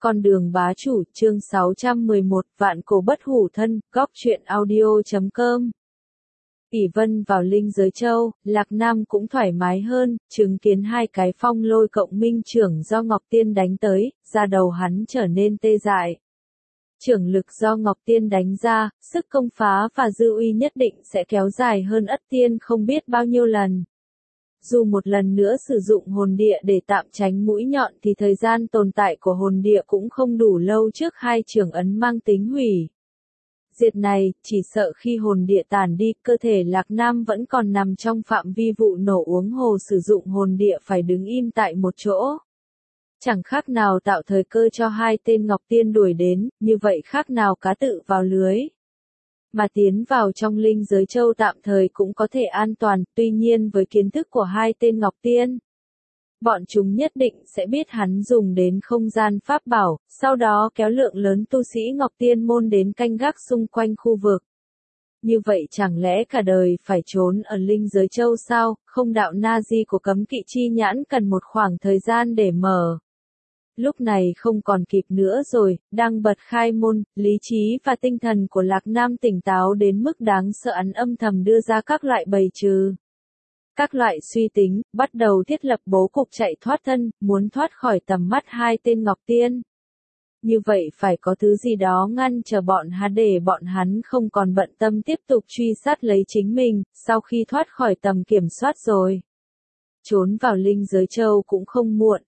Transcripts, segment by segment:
Con đường bá chủ, chương 611, vạn cổ bất hủ thân, góc truyện audio.com. Ỷ Vân vào linh giới châu, Lạc Nam cũng thoải mái hơn, chứng kiến hai cái phong lôi cộng minh trưởng do Ngọc Tiên đánh tới, da đầu hắn trở nên tê dại. Trưởng lực do Ngọc Tiên đánh ra, sức công phá và dư uy nhất định sẽ kéo dài hơn Ất Tiên không biết bao nhiêu lần. Dù một lần nữa sử dụng hồn địa để tạm tránh mũi nhọn thì thời gian tồn tại của hồn địa cũng không đủ lâu trước hai trưởng ấn mang tính hủy diệt này, chỉ sợ khi hồn địa tàn đi, cơ thể Lạc Nam vẫn còn nằm trong phạm vi vụ nổ huống hồ sử dụng hồn địa phải đứng im tại một chỗ. Chẳng khác nào tạo thời cơ cho hai tên Ngọc Tiên đuổi đến, như vậy khác nào cá tự vào lưới. Mà tiến vào trong linh giới châu tạm thời cũng có thể an toàn, tuy nhiên với kiến thức của hai tên Ngọc Tiên, bọn chúng nhất định sẽ biết hắn dùng đến không gian pháp bảo, sau đó kéo lượng lớn tu sĩ Ngọc Tiên môn đến canh gác xung quanh khu vực. Như vậy chẳng lẽ cả đời phải trốn ở linh giới châu sao? Không, đạo Na-di của cấm kỵ chi nhãn cần một khoảng thời gian để mở. Lúc này không còn kịp nữa rồi, đang bật khai môn, lý trí và tinh thần của Lạc Nam tỉnh táo đến mức đáng sợ, hắn âm thầm đưa ra các loại bày trừ. Các loại suy tính, bắt đầu thiết lập bố cục chạy thoát thân, muốn thoát khỏi tầm mắt hai tên Ngọc Tiên. Như vậy phải có thứ gì đó ngăn chờ bọn hắn để bọn hắn không còn bận tâm tiếp tục truy sát lấy chính mình, sau khi thoát khỏi tầm kiểm soát rồi. Trốn vào linh giới châu cũng không muộn,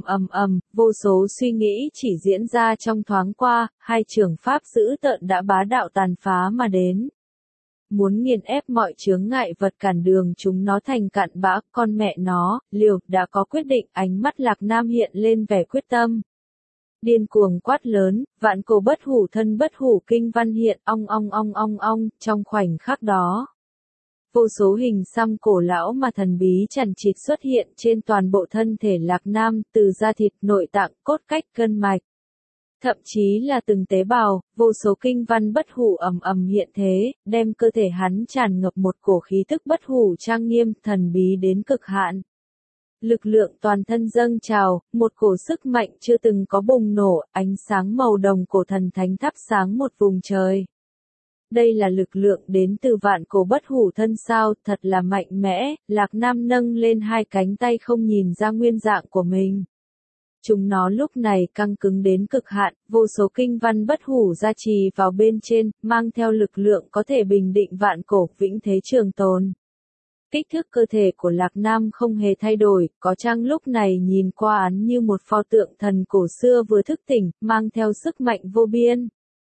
vô số suy nghĩ chỉ diễn ra trong thoáng qua, hai trưởng pháp dữ tợn đã bá đạo tàn phá mà đến. Muốn nghiền ép mọi chướng ngại vật cản đường chúng nó thành cặn bã, con mẹ nó, liều, đã có quyết định, ánh mắt Lạc Nam hiện lên vẻ quyết tâm. Điên cuồng quát lớn, vạn cổ bất hủ thân bất hủ kinh văn hiện, ong, trong khoảnh khắc đó. Vô số hình xăm cổ lão mà thần bí chằng chịt xuất hiện trên toàn bộ thân thể Lạc Nam, từ da thịt, nội tạng, cốt cách, gân mạch. Thậm chí là từng tế bào, vô số kinh văn bất hủ hiện thế, đem cơ thể hắn tràn ngập một cổ khí tức bất hủ trang nghiêm, thần bí đến cực hạn. Lực lượng toàn thân dâng trào, một cổ sức mạnh chưa từng có bùng nổ, ánh sáng màu đồng cổ thần thánh thắp sáng một vùng trời. Đây là lực lượng đến từ vạn cổ bất hủ thân sao, thật là mạnh mẽ. Lạc Nam nâng lên hai cánh tay không nhìn ra nguyên dạng của mình. Chúng nó lúc này căng cứng đến cực hạn, vô số kinh văn bất hủ gia trì vào bên trên, mang theo lực lượng có thể bình định vạn cổ vĩnh thế trường tồn. Kích thước cơ thể của Lạc Nam không hề thay đổi, có chăng lúc này nhìn qua hắn như một pho tượng thần cổ xưa vừa thức tỉnh, mang theo sức mạnh vô biên.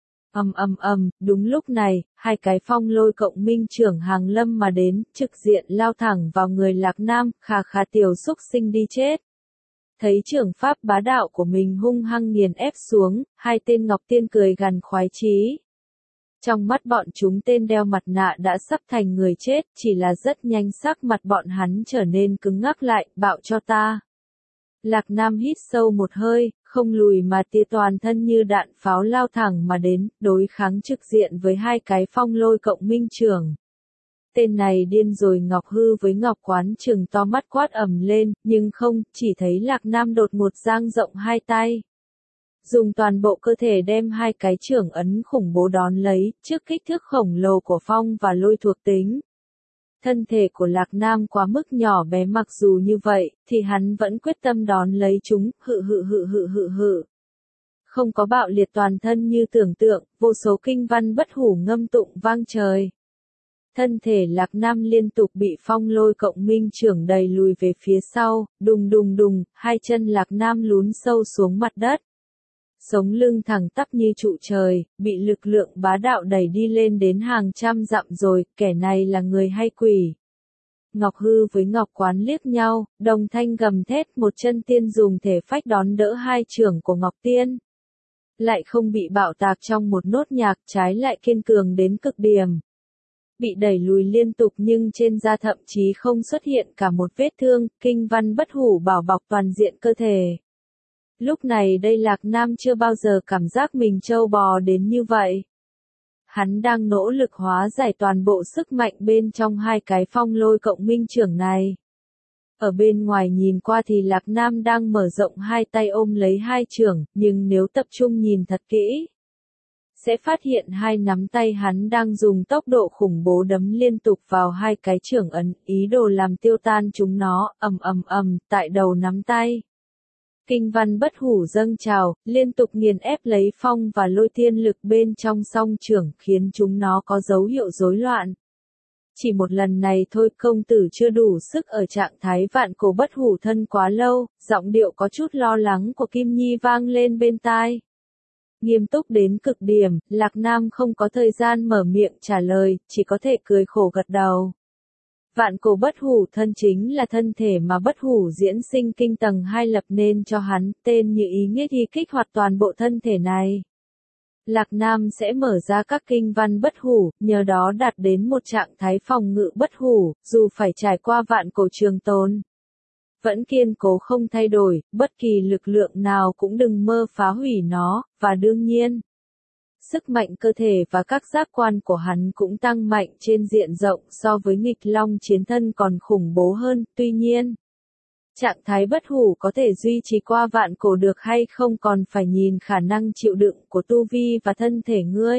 Đúng lúc này, hai cái phong lôi cộng minh trưởng hàng lâm mà đến, trực diện lao thẳng vào người Lạc Nam, khà tiểu xúc sinh đi chết. Thấy trưởng pháp bá đạo của mình hung hăng nghiền ép xuống, hai tên Ngọc Tiên cười gằn khoái chí. Trong mắt bọn chúng tên đeo mặt nạ đã sắp thành người chết, chỉ là rất nhanh sắc mặt bọn hắn trở nên cứng ngắc lại, bạo cho ta. Lạc Nam hít sâu một hơi, không lùi mà tia toàn thân như đạn pháo lao thẳng mà đến, đối kháng trực diện với hai cái phong lôi cộng minh trưởng. Tên này điên rồi. Ngọc Hư với Ngọc Quán trừng to mắt quát ầm lên, nhưng không, chỉ thấy Lạc Nam đột ngột dang rộng hai tay. Dùng toàn bộ cơ thể đem hai cái trưởng ấn khủng bố đón lấy, trước kích thước khổng lồ của phong và lôi thuộc tính. Thân thể của Lạc Nam quá mức nhỏ bé, mặc dù như vậy, thì hắn vẫn quyết tâm đón lấy chúng, hự. Không có bạo liệt toàn thân như tưởng tượng, vô số kinh văn bất hủ ngâm tụng vang trời. Thân thể Lạc Nam liên tục bị phong lôi cộng minh trưởng đẩy lùi về phía sau, đùng, hai chân Lạc Nam lún sâu xuống mặt đất. Sống lưng thẳng tắp như trụ trời, bị lực lượng bá đạo đẩy đi lên đến hàng trăm dặm rồi, kẻ này là người hay quỷ. Ngọc Hư với Ngọc Quán liếc nhau, đồng thanh gầm thét, một chân tiên dùng thể phách đón đỡ hai trưởng của Ngọc Tiên. Lại không bị bạo tạc trong một nốt nhạc, trái lại kiên cường đến cực điểm. Bị đẩy lùi liên tục nhưng trên da thậm chí không xuất hiện cả một vết thương, kinh văn bất hủ bảo bọc toàn diện cơ thể. Lúc này đây Lạc Nam chưa bao giờ cảm giác mình trâu bò đến như vậy. Hắn đang nỗ lực hóa giải toàn bộ sức mạnh bên trong hai cái phong lôi cộng minh trưởng này. Ở bên ngoài nhìn qua thì Lạc Nam đang mở rộng hai tay ôm lấy hai chưởng, nhưng nếu tập trung nhìn thật kỹ, sẽ phát hiện hai nắm tay hắn đang dùng tốc độ khủng bố đấm liên tục vào hai cái chưởng ấn, ý đồ làm tiêu tan chúng nó, ầm ầm ầm, tại đầu nắm tay. Kinh văn bất hủ dâng trào, liên tục nghiền ép lấy phong và lôi thiên lực bên trong song chưởng, khiến chúng nó có dấu hiệu rối loạn. Chỉ một lần này thôi công tử chưa đủ sức ở trạng thái vạn cổ bất hủ thân quá lâu, giọng điệu có chút lo lắng của Kim Nhi vang lên bên tai. Nghiêm túc đến cực điểm, Lạc Nam không có thời gian mở miệng trả lời, chỉ có thể cười khổ gật đầu. Vạn cổ bất hủ thân chính là thân thể mà bất hủ diễn sinh kinh tầng 2 lập nên cho hắn, tên như ý nghĩa thì kích hoạt toàn bộ thân thể này. Lạc Nam sẽ mở ra các kinh văn bất hủ, nhờ đó đạt đến một trạng thái phòng ngự bất hủ, dù phải trải qua vạn cổ trường tồn. Vẫn kiên cố không thay đổi, bất kỳ lực lượng nào cũng đừng mơ phá hủy nó, và đương nhiên, sức mạnh cơ thể và các giác quan của hắn cũng tăng mạnh trên diện rộng so với nghịch long chiến thân còn khủng bố hơn, tuy nhiên. Trạng thái bất hủ có thể duy trì qua vạn cổ được hay không còn phải nhìn khả năng chịu đựng của tu vi và thân thể ngươi.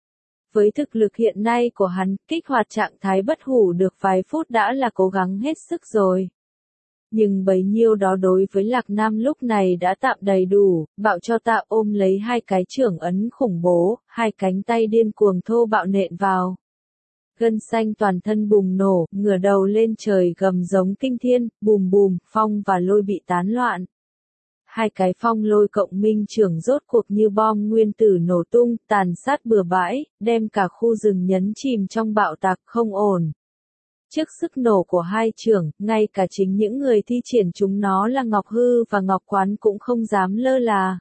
Với thực lực hiện nay của hắn, kích hoạt trạng thái bất hủ được vài phút đã là cố gắng hết sức rồi. Nhưng bấy nhiêu đó đối với Lạc Nam lúc này đã tạm đầy đủ, bạo cho tạ ôm lấy hai cái chưởng ấn khủng bố, hai cánh tay điên cuồng thô bạo nện vào. Gân xanh toàn thân bùng nổ, ngửa đầu lên trời gầm giống kinh thiên, bùm bùm, phong và lôi bị tán loạn. Hai cái phong lôi cộng minh chưởng rốt cuộc như bom nguyên tử nổ tung, tàn sát bừa bãi, đem cả khu rừng nhấn chìm trong bạo tạc không ổn. Trước sức nổ của hai chưởng, ngay cả chính những người thi triển chúng nó là Ngọc Hư và Ngọc Quán cũng không dám lơ là.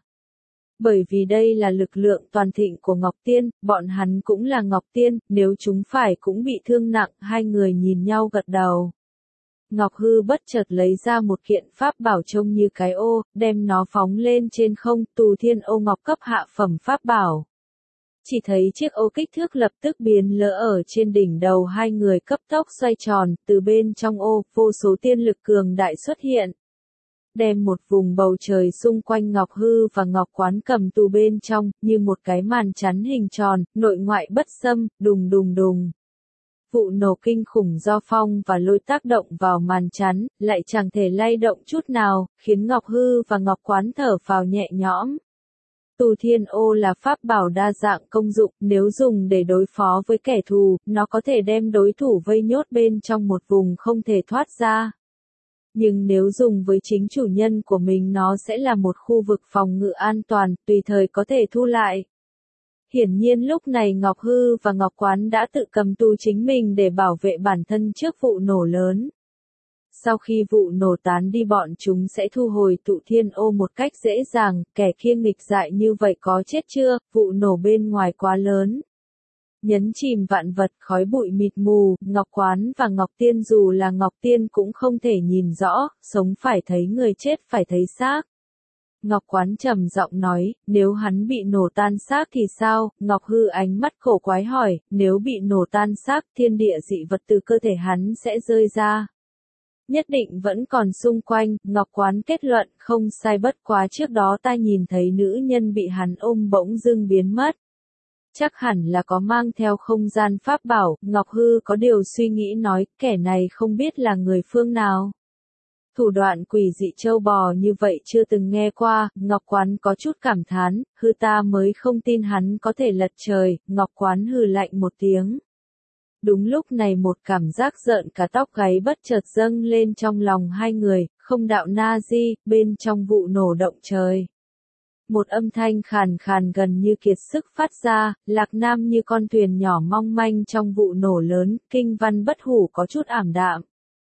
Bởi vì đây là lực lượng toàn thịnh của Ngọc Tiên, bọn hắn cũng là Ngọc Tiên, nếu chúng phải cũng bị thương nặng, hai người nhìn nhau gật đầu. Ngọc Hư bất chợt lấy ra một kiện pháp bảo trông như cái ô, đem nó phóng lên trên không, Tù Thiên Ô Ngọc cấp hạ phẩm pháp bảo. Chỉ thấy chiếc ô kích thước lập tức biến lỡ ở trên đỉnh đầu hai người cấp tốc xoay tròn, từ bên trong ô, vô số tiên lực cường đại xuất hiện. Đem một vùng bầu trời xung quanh Ngọc Hư và Ngọc Quán cầm tù bên trong, như một cái màn chắn hình tròn, nội ngoại bất xâm, đùng đùng đùng. Vụ nổ kinh khủng do phong và lôi tác động vào màn chắn, lại chẳng thể lay động chút nào, khiến Ngọc Hư và Ngọc Quán thở phào nhẹ nhõm. Tù Thiên Ô là pháp bảo đa dạng công dụng, nếu dùng để đối phó với kẻ thù, nó có thể đem đối thủ vây nhốt bên trong một vùng không thể thoát ra. Nhưng nếu dùng với chính chủ nhân của mình nó sẽ là một khu vực phòng ngự an toàn, tùy thời có thể thu lại. Hiển nhiên lúc này Ngọc Hư và Ngọc Quán đã tự cầm tù chính mình để bảo vệ bản thân trước vụ nổ lớn. Sau khi vụ nổ tán đi bọn chúng sẽ thu hồi Tụ Thiên Ô một cách dễ dàng, kẻ kia nghịch dại như vậy có chết chưa, vụ nổ bên ngoài quá lớn. Nhấn chìm vạn vật khói bụi mịt mù, Ngọc Quán và Ngọc Tiên dù là Ngọc Tiên cũng không thể nhìn rõ, sống phải thấy người chết phải thấy xác. Ngọc Quán trầm giọng nói, nếu hắn bị nổ tan xác thì sao? Ngọc Hư ánh mắt cổ quái hỏi, nếu bị nổ tan xác thiên địa dị vật từ cơ thể hắn sẽ rơi ra. Nhất định vẫn còn xung quanh, Ngọc Quán kết luận không sai bất quá trước đó ta nhìn thấy nữ nhân bị hắn ôm bỗng dưng biến mất. Chắc hẳn là có mang theo không gian pháp bảo, Ngọc Hư có điều suy nghĩ nói, kẻ này không biết là người phương nào. Thủ đoạn quỷ dị châu bò như vậy chưa từng nghe qua, Ngọc Quán có chút cảm thán, hư ta mới không tin hắn có thể lật trời, Ngọc Quán hừ lạnh một tiếng. Đúng lúc này một cảm giác rợn cả tóc gáy bất chợt dâng lên trong lòng hai người, không đạo na di, bên trong vụ nổ động trời. Một âm thanh khàn khàn gần như kiệt sức phát ra, Lạc Nam như con thuyền nhỏ mong manh trong vụ nổ lớn, kinh văn bất hủ có chút ảm đạm.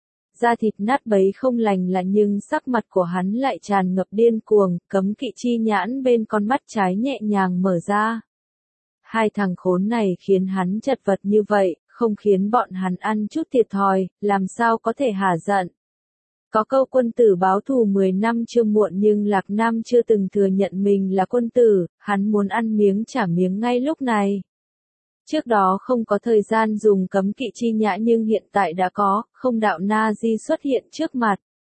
Da thịt nát bấy không lành lạ nhưng sắc mặt của hắn lại tràn ngập điên cuồng, cấm kỵ chi nhãn bên con mắt trái nhẹ nhàng mở ra. Hai thằng khốn này khiến hắn chật vật như vậy, không khiến bọn hắn ăn chút thiệt thòi, làm sao có thể hả giận. Có câu quân tử báo thù 10 năm chưa muộn nhưng Lạc Nam chưa từng thừa nhận mình là quân tử, hắn muốn ăn miếng trả miếng ngay lúc này. Trước đó không có thời gian dùng cấm kỵ chi nhã nhưng hiện tại đã có, không đạo na di xuất hiện trước mặt.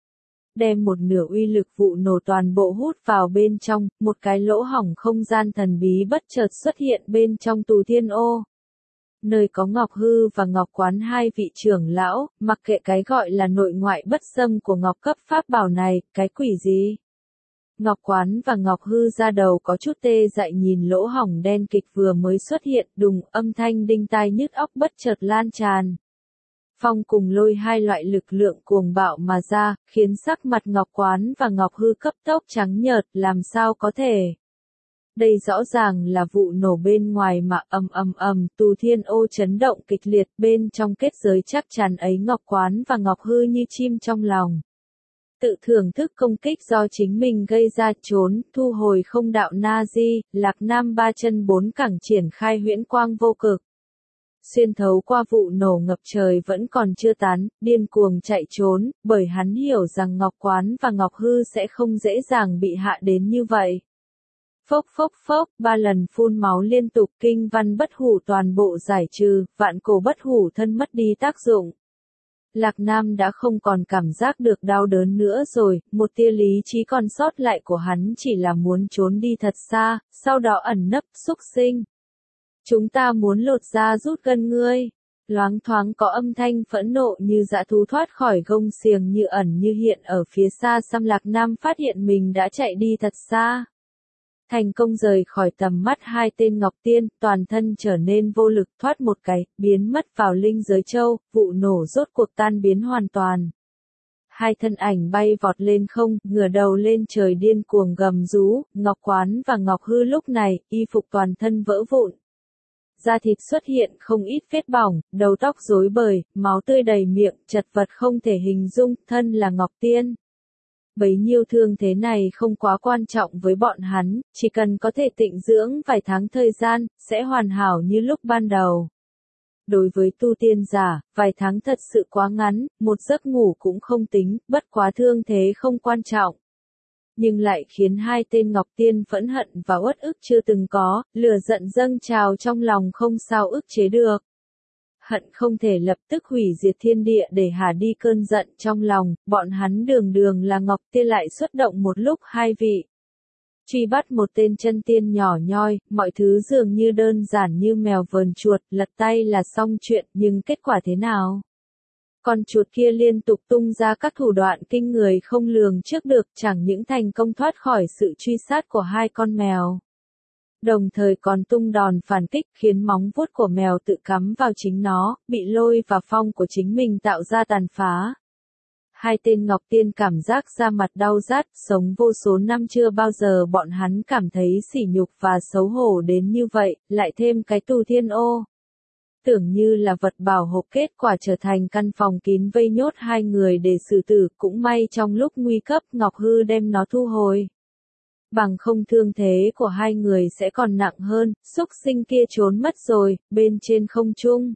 đem một nửa uy lực vụ nổ toàn bộ hút vào bên trong, một cái lỗ hổng không gian thần bí bất chợt xuất hiện bên trong tù thiên ô. Nơi có Ngọc Hư và Ngọc Quán hai vị trưởng lão, mặc kệ cái gọi là nội ngoại bất xâm của Ngọc cấp pháp bảo này, cái quỷ gì? Ngọc Quán và Ngọc Hư ra đầu có chút tê dại nhìn lỗ hổng đen kịch vừa mới xuất hiện, đùng, âm thanh đinh tai nhức óc bất chợt lan tràn. Phong cùng lôi hai loại lực lượng cuồng bạo mà ra, khiến sắc mặt Ngọc Quán và Ngọc Hư cấp tốc trắng nhợt, làm sao có thể. Đây rõ ràng là vụ nổ bên ngoài mà tù thiên ô chấn động kịch liệt bên trong kết giới chắc chắn ấy Ngọc Quán và Ngọc Hư như chim trong lòng. Tự thưởng thức công kích do chính mình gây ra trốn, thu hồi không đạo na di, Lạc Nam ba chân bốn cẳng triển khai huyễn quang vô cực. Xuyên thấu qua vụ nổ ngập trời vẫn còn chưa tán, điên cuồng chạy trốn, bởi hắn hiểu rằng Ngọc Quán và Ngọc Hư sẽ không dễ dàng bị hạ đến như vậy. Phốc phốc phốc, 3 lần phun máu liên tục, kinh văn bất hủ toàn bộ giải trừ, vạn cổ bất hủ thân mất đi tác dụng. Lạc Nam đã không còn cảm giác được đau đớn nữa rồi, một tia lý trí còn sót lại của hắn chỉ là muốn trốn đi thật xa, sau đó ẩn nấp, xúc sinh. Chúng ta muốn lột da rút gân ngươi. Loáng thoáng có âm thanh phẫn nộ như dã thú thoát khỏi gông xiềng như ẩn như hiện ở phía xa xăm Lạc Nam phát hiện mình đã chạy đi thật xa. Thành công rời khỏi tầm mắt hai tên Ngọc Tiên, toàn thân trở nên vô lực thoát một cái, biến mất vào linh giới châu, vụ nổ rốt cuộc tan biến hoàn toàn. Hai thân ảnh bay vọt lên không, ngửa đầu lên trời điên cuồng gầm rú, Ngọc Quán và Ngọc Hư lúc này, y phục toàn thân vỡ vụn. Da thịt xuất hiện không ít vết bỏng, đầu tóc rối bời, máu tươi đầy miệng, chật vật không thể hình dung, thân là Ngọc Tiên. Bấy nhiêu thương thế này không quá quan trọng với bọn hắn, chỉ cần có thể tịnh dưỡng vài tháng thời gian, sẽ hoàn hảo như lúc ban đầu. Đối với tu tiên giả, vài tháng thật sự quá ngắn, một giấc ngủ cũng không tính, bất quá thương thế không quan trọng. Nhưng lại khiến hai tên Ngọc Tiên phẫn hận và uất ức chưa từng có, lửa giận dâng trào trong lòng không sao ức chế được. Hận không thể lập tức hủy diệt thiên địa để hả đi cơn giận trong lòng, bọn hắn đường đường là Ngọc Tiên lại xuất động một lúc hai vị. Truy bắt một tên chân tiên nhỏ nhoi, mọi thứ dường như đơn giản như mèo vờn chuột, lật tay là xong chuyện, nhưng kết quả thế nào? Con chuột kia liên tục tung ra các thủ đoạn kinh người không lường trước được, chẳng những thành công thoát khỏi sự truy sát của hai con mèo. Đồng thời còn tung đòn phản kích khiến móng vuốt của mèo tự cắm vào chính nó, bị lôi và phong của chính mình tạo ra tàn phá. Hai tên Ngọc Tiên cảm giác da mặt đau rát, sống vô số năm chưa bao giờ bọn hắn cảm thấy sỉ nhục và xấu hổ đến như vậy, lại thêm cái tù thiên ô. Tưởng như là vật bảo hộ kết quả trở thành căn phòng kín vây nhốt hai người để xử tử, cũng may trong lúc nguy cấp Ngọc Hư đem nó thu hồi. Bằng không thương thế của hai người sẽ còn nặng hơn, xúc sinh kia trốn mất rồi, bên trên không trung.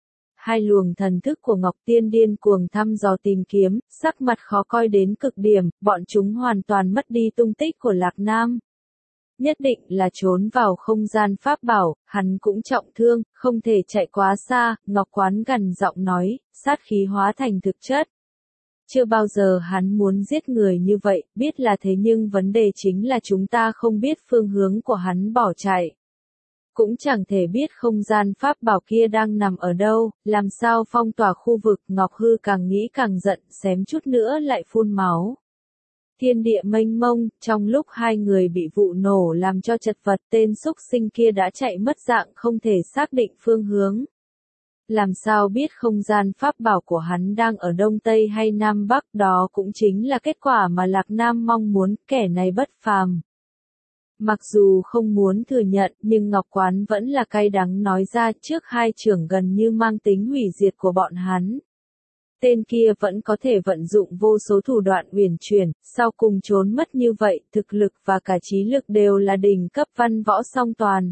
Hai luồng thần thức của Ngọc Tiên điên cuồng thăm dò tìm kiếm, sắc mặt khó coi đến cực điểm, bọn chúng hoàn toàn mất đi tung tích của Lạc Nam. Nhất định là trốn vào không gian pháp bảo, hắn cũng trọng thương, không thể chạy quá xa, Ngọc Quán gằn giọng nói, sát khí hóa thành thực chất. Chưa bao giờ hắn muốn giết người như vậy, biết là thế nhưng vấn đề chính là chúng ta không biết phương hướng của hắn bỏ chạy. Cũng chẳng thể biết không gian pháp bảo kia đang nằm ở đâu, làm sao phong tỏa khu vực. Ngọc Hư càng nghĩ càng giận, xém chút nữa lại phun máu. Thiên địa mênh mông, trong lúc hai người bị vụ nổ làm cho chật vật, tên xúc sinh kia đã chạy mất dạng không thể xác định phương hướng. Làm sao biết không gian pháp bảo của hắn đang ở Đông Tây hay Nam Bắc, đó cũng chính là kết quả mà Lạc Nam mong muốn, kẻ này bất phàm. Mặc dù không muốn thừa nhận, nhưng Ngọc Quán vẫn là cay đắng nói ra, trước hai trưởng gần như mang tính hủy diệt của bọn hắn. Tên kia vẫn có thể vận dụng vô số thủ đoạn uyển chuyển, sau cùng trốn mất như vậy, thực lực và cả trí lực đều là đỉnh cấp văn võ song toàn.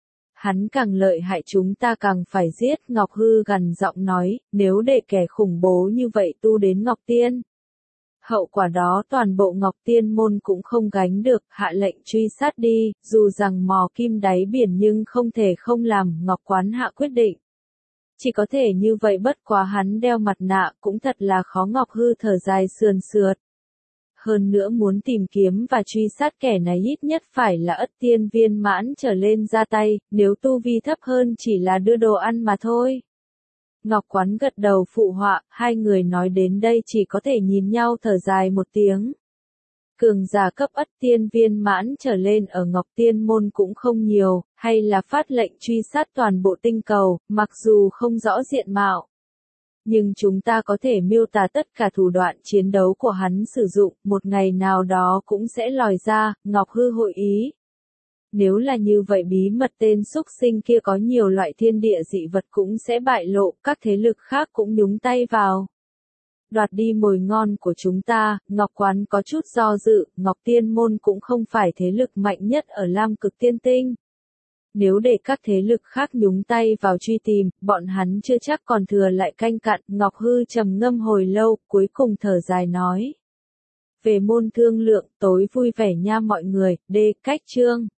Hắn càng lợi hại chúng ta càng phải giết, Ngọc Hư gằn giọng nói, nếu để kẻ khủng bố như vậy tu đến Ngọc Tiên. Hậu quả đó toàn bộ Ngọc Tiên môn cũng không gánh được, hạ lệnh truy sát đi, dù rằng mò kim đáy biển nhưng không thể không làm, Ngọc Quán hạ quyết định. Chỉ có thể như vậy, bất quá hắn đeo mặt nạ cũng thật là khó. Ngọc Hư thở dài sườn sượt. hơn nữa muốn tìm kiếm và truy sát kẻ này ít nhất phải là ất tiên viên mãn trở lên ra tay, nếu tu vi thấp hơn chỉ là đưa đồ ăn mà thôi. Ngọc Quán gật đầu phụ họa, hai người nói đến đây chỉ có thể nhìn nhau thở dài một tiếng. Cường giả cấp ất tiên viên mãn trở lên ở Ngọc Tiên Môn cũng không nhiều, hay là phát lệnh truy sát toàn bộ tinh cầu, mặc dù không rõ diện mạo. Nhưng chúng ta có thể miêu tả tất cả thủ đoạn chiến đấu của hắn sử dụng, một ngày nào đó cũng sẽ lòi ra, Ngọc Hư hội ý. Nếu là như vậy bí mật tên xúc sinh kia có nhiều loại thiên địa dị vật cũng sẽ bại lộ, các thế lực khác cũng nhúng tay vào. Đoạt đi mồi ngon của chúng ta, Ngọc Quán có chút do dự, Ngọc Tiên Môn cũng không phải thế lực mạnh nhất ở Lam Cực Tiên Tinh. Nếu để các thế lực khác nhúng tay vào truy tìm, bọn hắn chưa chắc còn thừa lại canh cặn, Ngọc Hư trầm ngâm hồi lâu, cuối cùng thở dài nói. Về môn thương lượng, tối vui vẻ nha mọi người, cách chương.